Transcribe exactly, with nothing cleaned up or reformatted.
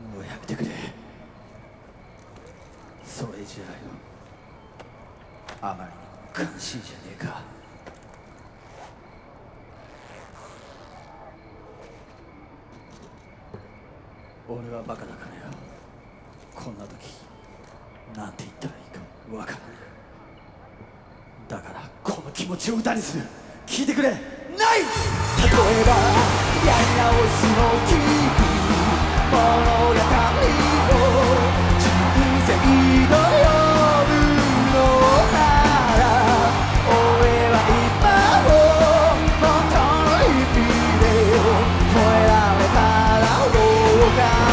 もうやめてくれ。それじゃあよ、あまりにも悲しいじゃねえか。俺はバカだからよ、こんな時なんて言ったらいいかわからない。だからこの気持ちを歌にする。聞いてくれ。ない。例えばやり直しの日々、物語を人生と呼ぶのなら、俺は今を本当の意味で燃えられただろうか。